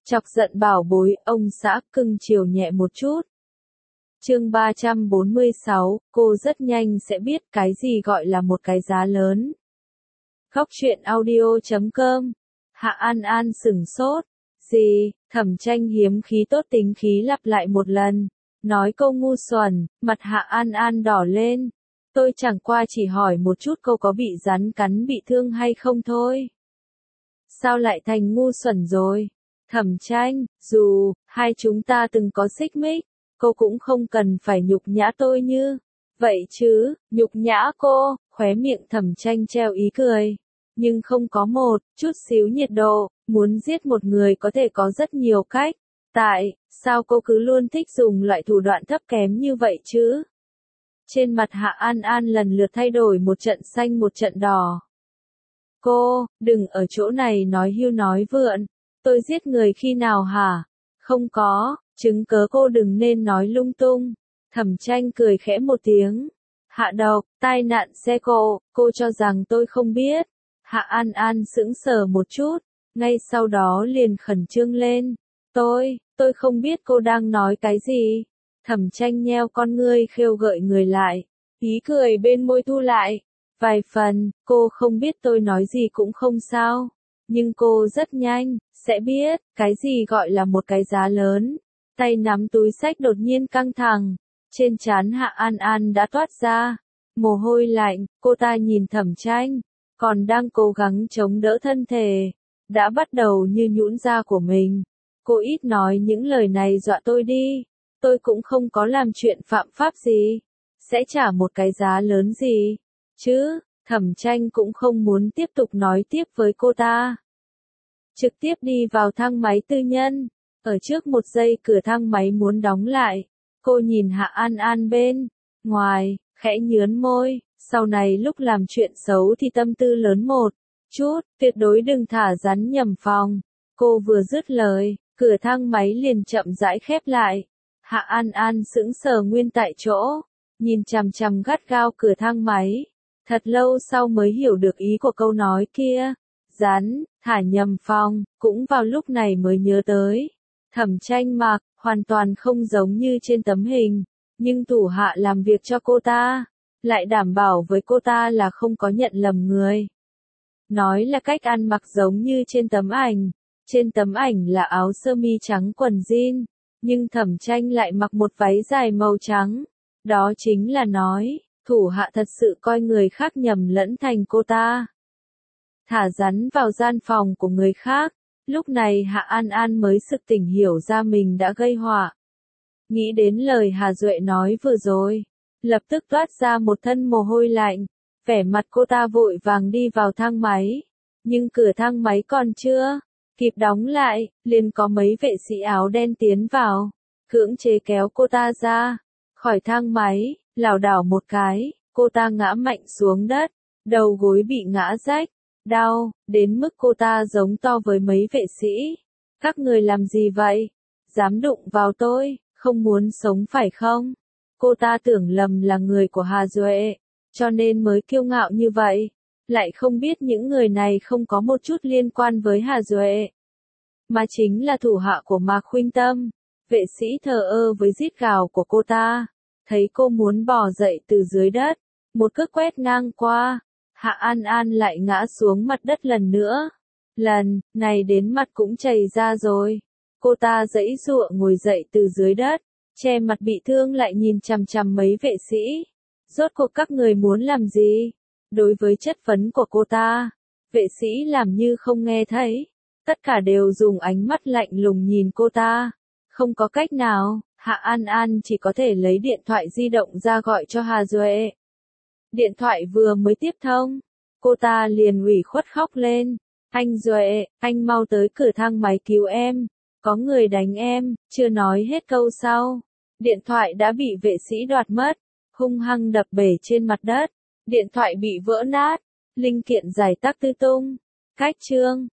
Chọc giận bảo bối, ông xã cưng chiều nhẹ một chút. Chương 346, cô rất nhanh sẽ biết cái gì gọi là một cái giá lớn. Góc truyện audio.com. Hạ An An sửng sốt. Gì? Thẩm Tranh hiếm khí tốt tính khí lặp lại một lần. Nói câu ngu xuẩn, mặt Hạ An An đỏ lên. Tôi chẳng qua chỉ hỏi một chút cô có bị rắn cắn bị thương hay không thôi. Sao lại thành ngu xuẩn rồi? Thẩm Tranh, dù hai chúng ta từng có xích mích, cô cũng không cần phải nhục nhã tôi như vậy chứ. Nhục nhã cô? Khóe miệng Thẩm Tranh treo ý cười, nhưng không có một chút xíu nhiệt độ. Muốn giết một người có thể có rất nhiều cách, tại sao cô cứ luôn thích dùng loại thủ đoạn thấp kém như vậy chứ? Trên mặt Hạ An An lần lượt thay đổi một trận xanh một trận đỏ. Cô, đừng ở chỗ này nói hưu nói vượn. Tôi giết người khi nào hả? Không có, chứng cớ cô đừng nên nói lung tung. Thẩm Tranh cười khẽ một tiếng. Hạ độc, tai nạn xe cô cho rằng tôi không biết. Hạ An An sững sờ một chút, ngay sau đó liền khẩn trương lên. Tôi không biết cô đang nói cái gì. Thẩm Tranh nheo con ngươi khêu gợi người lại, ý cười bên môi thu lại vài phần. Cô không biết tôi nói gì cũng không sao, nhưng cô rất nhanh sẽ biết cái gì gọi là một cái giá lớn. Tay nắm túi xách đột nhiên căng thẳng, trên trán Hạ An An đã toát ra mồ hôi lạnh. Cô ta nhìn Thẩm Tranh, còn đang cố gắng chống đỡ thân thể đã bắt đầu như nhũn ra của mình. Cô ít nói những lời này dọa tôi đi. Tôi cũng không có làm chuyện phạm pháp gì. Sẽ trả một cái giá lớn gì chứ? Thẩm Tranh cũng không muốn tiếp tục nói tiếp với cô ta. Trực tiếp đi vào thang máy tư nhân. Ở trước một giây cửa thang máy muốn đóng lại. Cô nhìn Hạ An An bên ngoài, khẽ nhướn môi. Sau này lúc làm chuyện xấu thì tâm tư lớn một chút, tuyệt đối đừng thả rắn nhầm phòng. Cô vừa dứt lời, cửa thang máy liền chậm rãi khép lại. Hạ An An sững sờ nguyên tại chỗ, nhìn chằm chằm gắt gao cửa thang máy. Thật lâu sau mới hiểu được ý của câu nói kia. Rắn, thả nhầm phòng. Cũng vào lúc này mới nhớ tới. Thẩm Tranh mặc, hoàn toàn không giống như trên tấm hình. Nhưng thủ hạ làm việc cho cô ta lại đảm bảo với cô ta là không có nhận lầm người. Nói là cách ăn mặc giống như trên tấm ảnh. Trên tấm ảnh là áo sơ mi trắng quần jean, nhưng Thẩm Tranh lại mặc một váy dài màu trắng. Đó chính là nói, thủ hạ thật sự coi người khác nhầm lẫn thành cô ta. Thả rắn vào gian phòng của người khác. Lúc này Hạ An An mới sực tỉnh hiểu ra mình đã gây họa. Nghĩ đến lời Hà Duệ nói vừa rồi, lập tức toát ra một thân mồ hôi lạnh. Vẻ mặt cô ta vội vàng đi vào thang máy. Nhưng cửa thang máy còn chưa kịp đóng lại, liền có mấy vệ sĩ áo đen tiến vào, cưỡng chế kéo cô ta ra khỏi thang máy. Lảo đảo một cái, cô ta ngã mạnh xuống đất, đầu gối bị ngã rách, đau đến mức cô ta giống to với mấy vệ sĩ. Các người làm gì vậy? Dám đụng vào tôi, không muốn sống phải không? Cô ta tưởng lầm là người của Hà Duệ, cho nên mới kiêu ngạo như vậy. Lại không biết những người này không có một chút liên quan với Hà Duệ, mà chính là thủ hạ của Mạc Khuynh Tâm. Vệ sĩ thờ ơ với rít gào của cô ta. Thấy cô muốn bò dậy từ dưới đất, một cước quét ngang qua, Hạ An An lại ngã xuống mặt đất lần nữa. Lần này đến mặt cũng chảy ra rồi. Cô ta giãy giụa ngồi dậy từ dưới đất, che mặt bị thương lại nhìn chằm chằm mấy vệ sĩ. Rốt cuộc các người muốn làm gì? Đối với chất vấn của cô ta, vệ sĩ làm như không nghe thấy. Tất cả đều dùng ánh mắt lạnh lùng nhìn cô ta. Không có cách nào, Hạ An An chỉ có thể lấy điện thoại di động ra gọi cho Hà Duệ. Điện thoại vừa mới tiếp thông, cô ta liền ủy khuất khóc lên. Anh Duệ, anh mau tới cửa thang máy cứu em. Có người đánh em. Chưa nói hết câu sau, điện thoại đã bị vệ sĩ đoạt mất, hung hăng đập bể trên mặt đất. Điện thoại bị vỡ nát, linh kiện rải tắc tứ tung. Cách chương